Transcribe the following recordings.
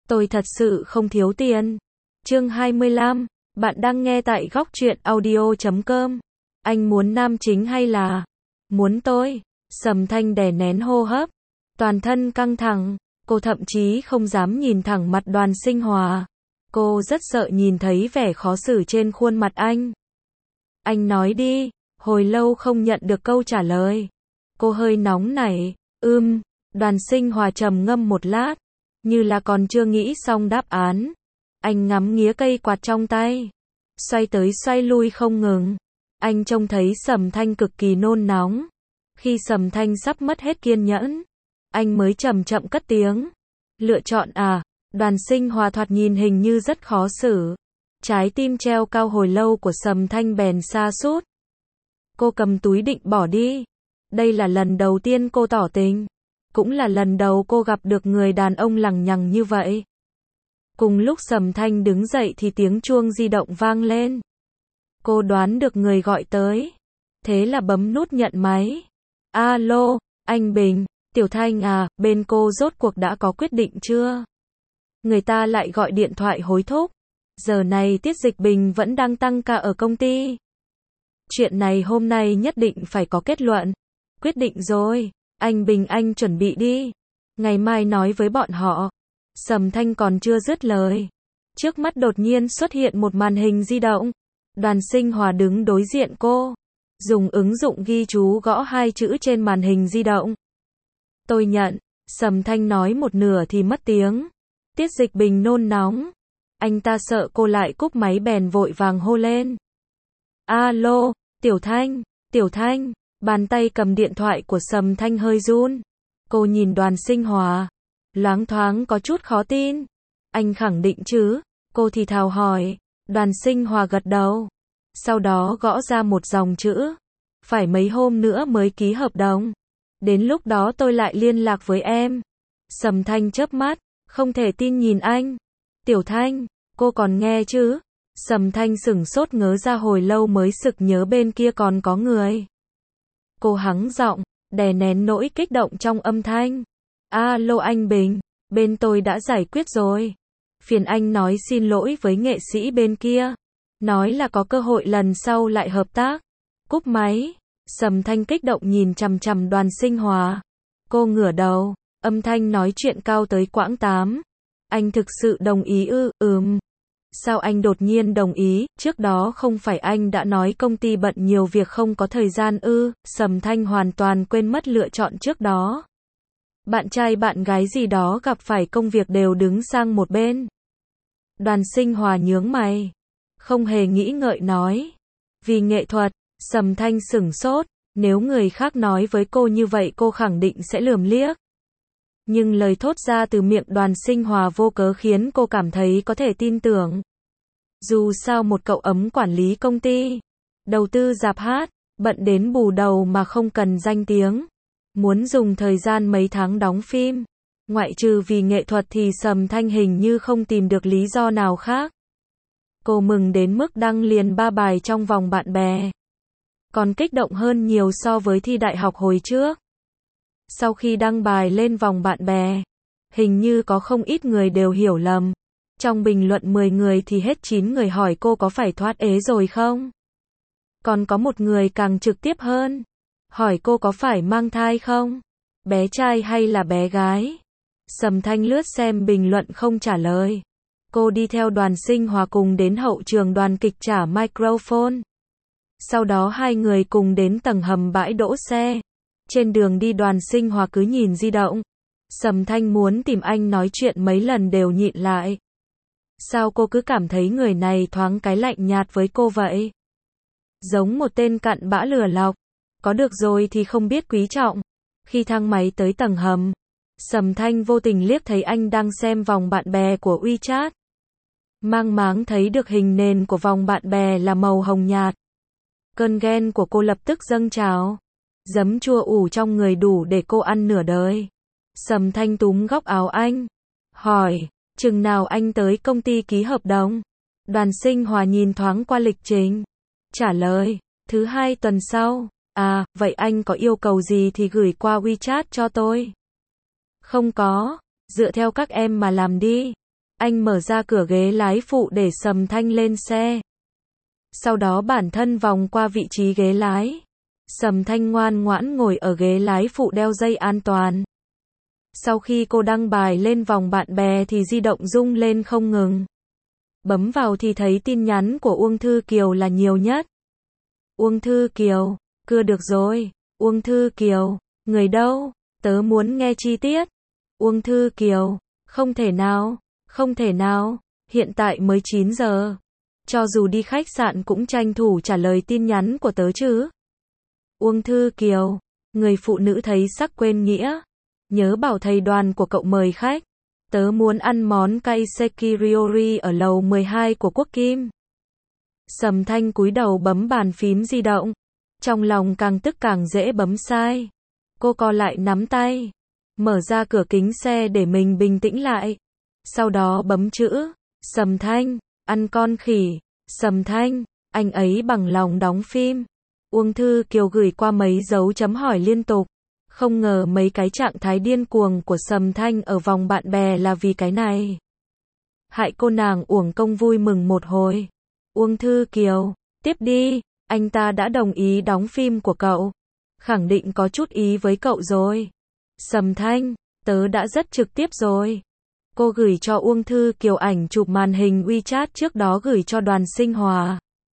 Tôi thật sự không thiếu tiền. Chương 25, bạn đang nghe tại góc truyện audio.com. Anh muốn nam chính hay là muốn tôi? Sầm Thanh đè nén hô hấp, toàn thân căng thẳng, cô thậm chí không dám nhìn thẳng mặt Đoàn Sinh Hòa. Cô rất sợ nhìn thấy vẻ khó xử trên khuôn mặt anh. Anh nói đi, hồi lâu không nhận được câu trả lời. Cô hơi nóng nảy, Đoàn Sinh Hòa trầm ngâm một lát, như là còn chưa nghĩ xong đáp án. Anh ngắm nghía cây quạt trong tay, xoay tới xoay lui không ngừng. Anh trông thấy Sầm Thanh cực kỳ nôn nóng. Khi Sầm Thanh sắp mất hết kiên nhẫn, anh mới chậm chậm cất tiếng. Lựa chọn à? Đoàn Sinh Hòa thoạt nhìn hình như rất khó xử. Trái tim treo cao hồi lâu của Sầm Thanh bèn sa sút. Cô cầm túi định bỏ đi. Đây là lần đầu tiên cô tỏ tình. Cũng là lần đầu cô gặp được người đàn ông lằng nhằng như vậy. Cùng lúc Sầm Thanh đứng dậy thì tiếng chuông di động vang lên. Cô đoán được người gọi tới. Thế là bấm nút nhận máy. Alo, anh Bình, Tiểu Thanh à, bên cô rốt cuộc đã có quyết định chưa? Người ta lại gọi điện thoại hối thúc. Giờ này Tiết Dịch Bình vẫn đang tăng ca ở công ty. Chuyện này hôm nay nhất định phải có kết luận. Quyết định rồi, anh Bình anh chuẩn bị đi. Ngày mai nói với bọn họ. Sầm Thanh còn chưa dứt lời. Trước mắt đột nhiên xuất hiện một màn hình di động. Đoàn Sinh Hòa đứng đối diện cô. Dùng ứng dụng ghi chú gõ hai chữ trên màn hình di động. Tôi nhận. Sầm Thanh nói một nửa thì mất tiếng. Tiết Dịch Bình nôn nóng. Anh ta sợ cô lại cúp máy bèn vội vàng hô lên. Alo, Tiểu Thanh. Bàn tay cầm điện thoại của Sầm Thanh hơi run. Cô nhìn Đoàn Sinh Hòa, loáng thoáng có chút khó tin. Anh khẳng định chứ? Cô thì thào hỏi. Đoàn Sinh Hòa gật đầu. Sau đó gõ ra một dòng chữ. Phải mấy hôm nữa mới ký hợp đồng. Đến lúc đó tôi lại liên lạc với em. Sầm Thanh chớp mắt, không thể tin nhìn anh. Tiểu Thanh, cô còn nghe chứ? Sầm Thanh sửng sốt ngớ ra hồi lâu mới sực nhớ bên kia còn có người. Cô hắng giọng, đè nén nỗi kích động trong âm thanh. Alo anh Bình, bên tôi đã giải quyết rồi. Phiền anh nói xin lỗi với nghệ sĩ bên kia. Nói là có cơ hội lần sau lại hợp tác. Cúp máy, Sầm Thanh kích động nhìn chằm chằm Đoàn Sinh Hòa. Cô ngửa đầu, âm thanh nói chuyện cao tới quãng 8. Anh thực sự đồng ý ư? Sao anh đột nhiên đồng ý, trước đó không phải anh đã nói công ty bận nhiều việc không có thời gian ư? Sầm Thanh hoàn toàn quên mất lựa chọn trước đó. Bạn trai bạn gái gì đó gặp phải công việc đều đứng sang một bên. Đoàn Sinh Hòa nhướng mày, không hề nghĩ ngợi nói. Vì nghệ thuật. Sầm Thanh sửng sốt, nếu người khác nói với cô như vậy cô khẳng định sẽ lườm liếc. Nhưng lời thốt ra từ miệng Đoàn Sinh Hòa vô cớ khiến cô cảm thấy có thể tin tưởng. Dù sao một cậu ấm quản lý công ty, đầu tư rạp hát, bận đến bù đầu mà không cần danh tiếng. Muốn dùng thời gian mấy tháng đóng phim, ngoại trừ vì nghệ thuật thì Sầm Thanh hình như không tìm được lý do nào khác. Cô mừng đến mức đăng liền 3 bài trong vòng bạn bè. Còn kích động hơn nhiều so với thi đại học hồi trước. Sau khi đăng bài lên vòng bạn bè, hình như có không ít người đều hiểu lầm. Trong bình luận 10 người thì hết 9 người hỏi cô có phải thoát ế rồi không? Còn có một người càng trực tiếp hơn. Hỏi cô có phải mang thai không? Bé trai hay là bé gái? Sầm Thanh lướt xem bình luận không trả lời. Cô đi theo Đoàn Sinh Hòa cùng đến hậu trường đoàn kịch trả microphone. Sau đó hai người cùng đến tầng hầm bãi đỗ xe. Trên đường đi Đoàn Sinh Hòa cứ nhìn di động. Sầm Thanh muốn tìm anh nói chuyện mấy lần đều nhịn lại. Sao cô cứ cảm thấy người này thoáng cái lạnh nhạt với cô vậy? Giống một tên cặn bã lừa lọc. Có được rồi thì không biết quý trọng. Khi thang máy tới tầng hầm, Sầm Thanh vô tình liếc thấy anh đang xem vòng bạn bè của WeChat. Mang máng thấy được hình nền của vòng bạn bè là màu hồng nhạt. Cơn ghen của cô lập tức dâng trào. Giấm chua ủ trong người đủ để cô ăn nửa đời. Sầm Thanh túm góc áo anh. Hỏi, chừng nào anh tới công ty ký hợp đồng? Đoàn Sinh Hòa nhìn thoáng qua lịch trình. Trả lời, thứ 2 tuần sau. À, vậy anh có yêu cầu gì thì gửi qua WeChat cho tôi. Không có, dựa theo các em mà làm đi. Anh mở ra cửa ghế lái phụ để Sầm Thanh lên xe. Sau đó bản thân vòng qua vị trí ghế lái. Sầm Thanh ngoan ngoãn ngồi ở ghế lái phụ đeo dây an toàn. Sau khi cô đăng bài lên vòng bạn bè thì di động rung lên không ngừng. Bấm vào thì thấy tin nhắn của Uông Thư Kiều là nhiều nhất. Uông Thư Kiều, cưa được rồi. Uông Thư Kiều, người đâu? Tớ muốn nghe chi tiết. Uông Thư Kiều, không thể nào, không thể nào, hiện tại mới 9 giờ. Cho dù đi khách sạn cũng tranh thủ trả lời tin nhắn của tớ chứ. Uông Thư Kiều, người phụ nữ thấy sắc quên nghĩa. Nhớ bảo thầy Đoàn của cậu mời khách. Tớ muốn ăn món cay sekiriori ở lầu 12 của Quốc Kim. Sầm Thanh cúi đầu bấm bàn phím di động. Trong lòng càng tức càng dễ bấm sai. Cô co lại nắm tay. Mở ra cửa kính xe để mình bình tĩnh lại. Sau đó bấm chữ. Sầm Thanh, ăn con khỉ. Sầm Thanh, anh ấy bằng lòng đóng phim. Uông Thư Kiều gửi qua mấy dấu chấm hỏi liên tục. Không ngờ mấy cái trạng thái điên cuồng của Sầm Thanh ở vòng bạn bè là vì cái này. Hại cô nàng uổng công vui mừng một hồi. Uông Thư Kiều, tiếp đi, anh ta đã đồng ý đóng phim của cậu. Khẳng định có chút ý với cậu rồi. Sầm Thanh, tớ đã rất trực tiếp rồi. Cô gửi cho Uông Thư Kiều ảnh chụp màn hình WeChat trước đó gửi cho Đoàn Sinh Hòa.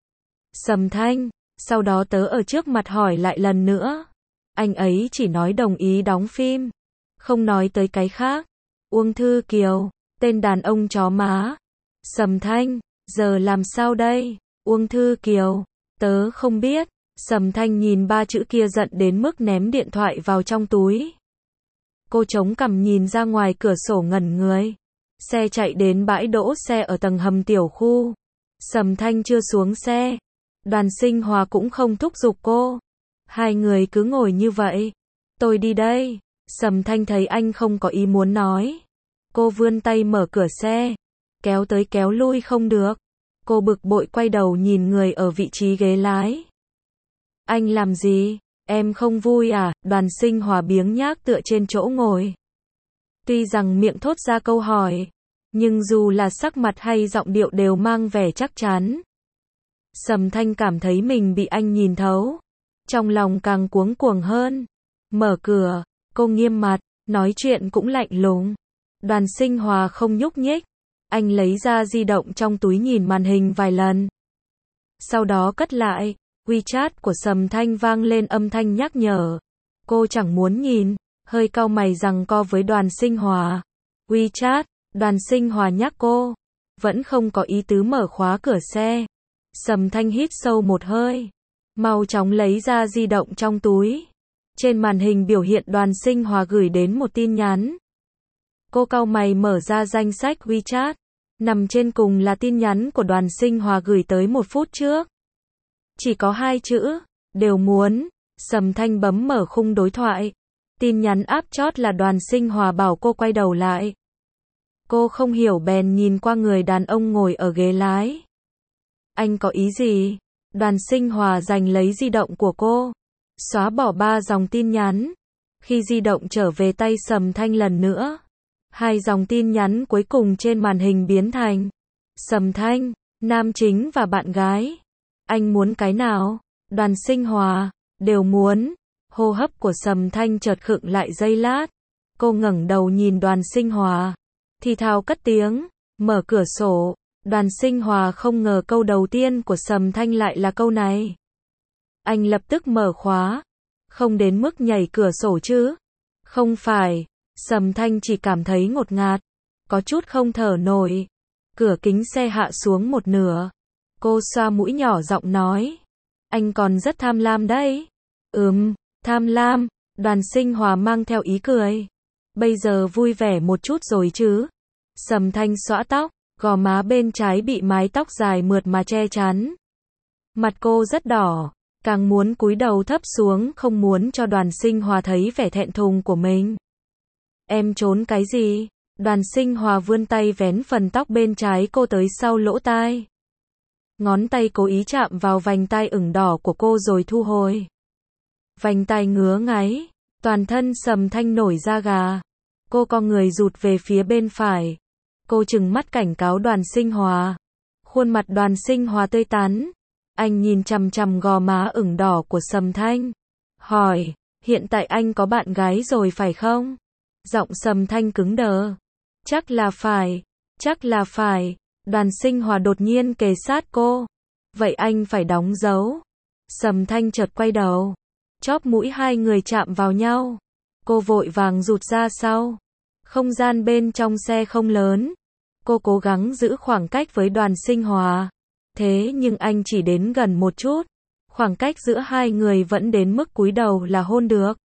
Sầm Thanh, sau đó tớ ở trước mặt hỏi lại lần nữa. Anh ấy chỉ nói đồng ý đóng phim, không nói tới cái khác. Uông Thư Kiều, tên đàn ông chó má. Sầm Thanh, giờ làm sao đây? Uông Thư Kiều, tớ không biết. Sầm Thanh nhìn ba chữ kia giận đến mức ném điện thoại vào trong túi. Cô chống cằm nhìn ra ngoài cửa sổ ngẩn người. Xe chạy đến bãi đỗ xe ở tầng hầm tiểu khu. Sầm Thanh chưa xuống xe. Đoàn Sinh Hòa cũng không thúc giục cô. Hai người cứ ngồi như vậy. Tôi đi đây. Sầm Thanh thấy anh không có ý muốn nói. Cô vươn tay mở cửa xe. Kéo tới kéo lui không được. Cô bực bội quay đầu nhìn người ở vị trí ghế lái. Anh làm gì? Em không vui à? Đoàn Sinh Hòa biếng nhác tựa trên chỗ ngồi. Tuy rằng miệng thốt ra câu hỏi, nhưng dù là sắc mặt hay giọng điệu đều mang vẻ chắc chắn. Sầm Thanh cảm thấy mình bị anh nhìn thấu. Trong lòng càng cuống cuồng hơn. Mở cửa, cô nghiêm mặt, nói chuyện cũng lạnh lùng. Đoàn Sinh Hòa không nhúc nhích. Anh lấy ra di động trong túi nhìn màn hình vài lần. Sau đó cất lại. WeChat của Sầm Thanh vang lên âm thanh nhắc nhở. Cô chẳng muốn nhìn, hơi cau mày giằng co với Đoàn Sinh Hòa. WeChat, Đoàn Sinh Hòa nhắc cô. Vẫn không có ý tứ mở khóa cửa xe. Sầm Thanh hít sâu một hơi. Mau chóng lấy ra di động trong túi. Trên màn hình biểu hiện Đoàn Sinh Hòa gửi đến một tin nhắn. Cô cau mày mở ra danh sách WeChat. Nằm trên cùng là tin nhắn của Đoàn Sinh Hòa gửi tới 1 phút trước. Chỉ có 2 chữ, đều muốn. Sầm Thanh bấm mở khung đối thoại. Tin nhắn áp chót là Đoàn Sinh Hòa bảo cô quay đầu lại. Cô không hiểu bèn nhìn qua người đàn ông ngồi ở ghế lái. Anh có ý gì? Đoàn Sinh Hòa giành lấy di động của cô. Xóa bỏ 3 dòng tin nhắn. Khi di động trở về tay Sầm Thanh lần nữa. 2 dòng tin nhắn cuối cùng trên màn hình biến thành. Sầm Thanh, nam chính và bạn gái. Anh muốn cái nào? Đoàn Sinh Hòa, đều muốn. Hô hấp của Sầm Thanh chợt khựng lại giây lát. Cô ngẩng đầu nhìn Đoàn Sinh Hòa. Thì thào cất tiếng, mở cửa sổ. Đoàn Sinh Hòa không ngờ câu đầu tiên của Sầm Thanh lại là câu này. Anh lập tức mở khóa. Không đến mức nhảy cửa sổ chứ? Không phải. Sầm Thanh chỉ cảm thấy ngột ngạt. Có chút không thở nổi. Cửa kính xe hạ xuống một nửa. Cô xoa mũi nhỏ giọng nói. Anh còn rất tham lam đấy. Tham lam. Đoàn Sinh Hòa mang theo ý cười. Bây giờ vui vẻ một chút rồi chứ? Sầm Thanh xõa tóc, gò má bên trái bị mái tóc dài mượt mà che chắn. Mặt cô rất đỏ, càng muốn cúi đầu thấp xuống không muốn cho Đoàn Sinh Hòa thấy vẻ thẹn thùng của mình. Em trốn cái gì? Đoàn Sinh Hòa vươn tay vén phần tóc bên trái cô tới sau lỗ tai. Ngón tay cố ý chạm vào vành tai ửng đỏ của cô rồi thu hồi. Vành tai ngứa ngáy, toàn thân Sầm Thanh nổi da gà. Cô co người rụt về phía bên phải. Cô trừng mắt cảnh cáo Đoàn Sinh Hòa. Khuôn mặt Đoàn Sinh Hòa tươi tắn. Anh nhìn chằm chằm gò má ửng đỏ của Sầm Thanh. Hỏi, hiện tại anh có bạn gái rồi phải không? Giọng Sầm Thanh cứng đờ. Chắc là phải. Đoàn Sinh Hòa đột nhiên kề sát cô. Vậy anh phải đóng dấu. Sầm Thanh chợt quay đầu. Chóp mũi hai người chạm vào nhau. Cô vội vàng rụt ra sau. Không gian bên trong xe không lớn. Cô cố gắng giữ khoảng cách với Đoàn Sinh Hòa. Thế nhưng anh chỉ đến gần một chút. Khoảng cách giữa hai người vẫn đến mức cúi đầu là hôn được.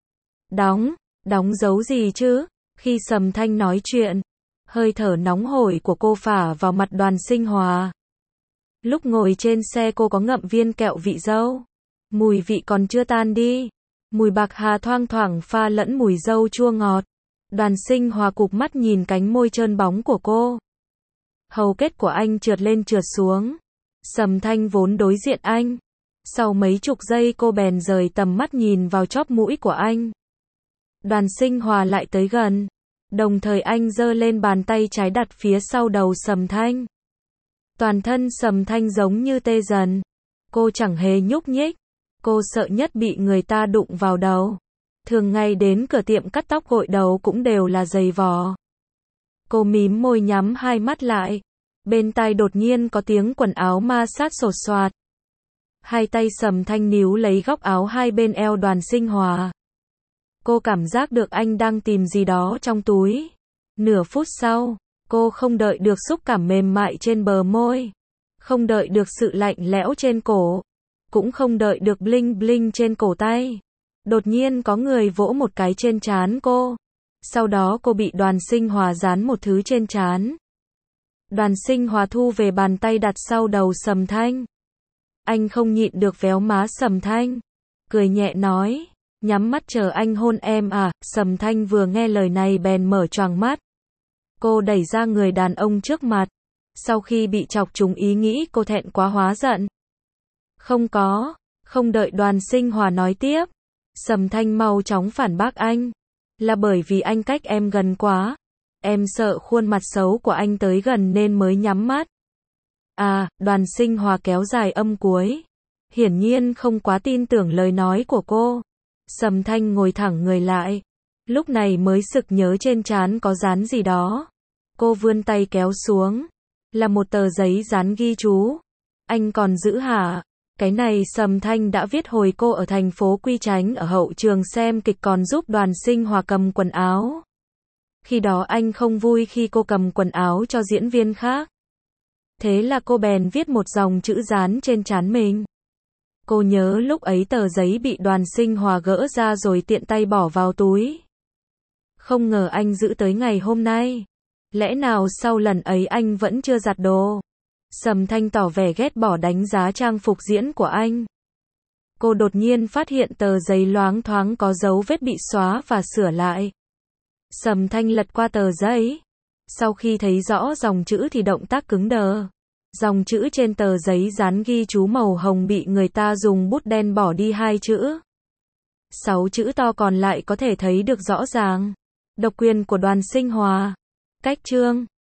Đóng dấu gì chứ? Khi Sầm Thanh nói chuyện, hơi thở nóng hổi của cô phả vào mặt Đoàn Sinh Hòa. Lúc ngồi trên xe cô có ngậm viên kẹo vị dâu. Mùi vị còn chưa tan đi. Mùi bạc hà thoang thoảng pha lẫn mùi dâu chua ngọt. Đoàn Sinh Hòa cụp mắt nhìn cánh môi trơn bóng của cô. Hầu kết của anh trượt lên trượt xuống. Sầm Thanh vốn đối diện anh. Sau mấy chục giây cô bèn rời tầm mắt nhìn vào chóp mũi của anh. Đoàn Sinh Hòa lại tới gần. Đồng thời anh giơ lên bàn tay trái đặt phía sau đầu Sầm Thanh. Toàn thân Sầm Thanh giống như tê dần. Cô chẳng hề nhúc nhích. Cô sợ nhất bị người ta đụng vào đầu. Thường ngày đến cửa tiệm cắt tóc gội đầu cũng đều là giày vò. Cô mím môi nhắm hai mắt lại. Bên tai đột nhiên có tiếng quần áo ma sát sột soạt. Hai tay Sầm Thanh níu lấy góc áo hai bên eo Đoàn Sinh Hòa. Cô cảm giác được anh đang tìm gì đó trong túi. Nửa phút sau, cô không đợi được xúc cảm mềm mại trên bờ môi. Không đợi được sự lạnh lẽo trên cổ. Cũng không đợi được bling bling trên cổ tay. Đột nhiên có người vỗ một cái trên trán cô. Sau đó cô bị Đoàn Sinh Hòa dán một thứ trên trán. Đoàn Sinh Hòa thu về bàn tay đặt sau đầu Sầm Thanh. Anh không nhịn được véo má Sầm Thanh. Cười nhẹ nói, nhắm mắt chờ anh hôn em à. Sầm Thanh vừa nghe lời này bèn mở choàng mắt. Cô đẩy ra người đàn ông trước mặt. Sau khi bị chọc trúng ý nghĩ cô thẹn quá hóa giận. Không đợi Đoàn Sinh Hòa nói tiếp. Sầm Thanh mau chóng phản bác anh. Là bởi vì anh cách em gần quá. Em sợ khuôn mặt xấu của anh tới gần nên mới nhắm mắt. À, Đoàn Sinh Hòa kéo dài âm cuối. Hiển nhiên không quá tin tưởng lời nói của cô. Sầm Thanh ngồi thẳng người lại. Lúc này mới sực nhớ trên trán có dán gì đó. Cô vươn tay kéo xuống. Là một tờ giấy dán ghi chú. Anh còn giữ hả? Cái này Sầm Thanh đã viết hồi cô ở thành phố Quy Chánh ở hậu trường xem kịch còn giúp Đoàn Sinh Hòa cầm quần áo. Khi đó anh không vui khi cô cầm quần áo cho diễn viên khác. Thế là cô bèn viết một dòng chữ dán trên trán mình. Cô nhớ lúc ấy tờ giấy bị Đoàn Sinh Hòa gỡ ra rồi tiện tay bỏ vào túi. Không ngờ anh giữ tới ngày hôm nay. Lẽ nào sau lần ấy anh vẫn chưa giặt đồ? Sầm Thanh tỏ vẻ ghét bỏ đánh giá trang phục diễn của anh. Cô đột nhiên phát hiện tờ giấy loáng thoáng có dấu vết bị xóa và sửa lại. Sầm Thanh lật qua tờ giấy. Sau khi thấy rõ dòng chữ thì động tác cứng đờ. Dòng chữ trên tờ giấy dán ghi chú màu hồng bị người ta dùng bút đen bỏ đi 2 chữ. 6 chữ to còn lại có thể thấy được rõ ràng. Độc quyền của Đoàn Sinh Hòa. Cách chương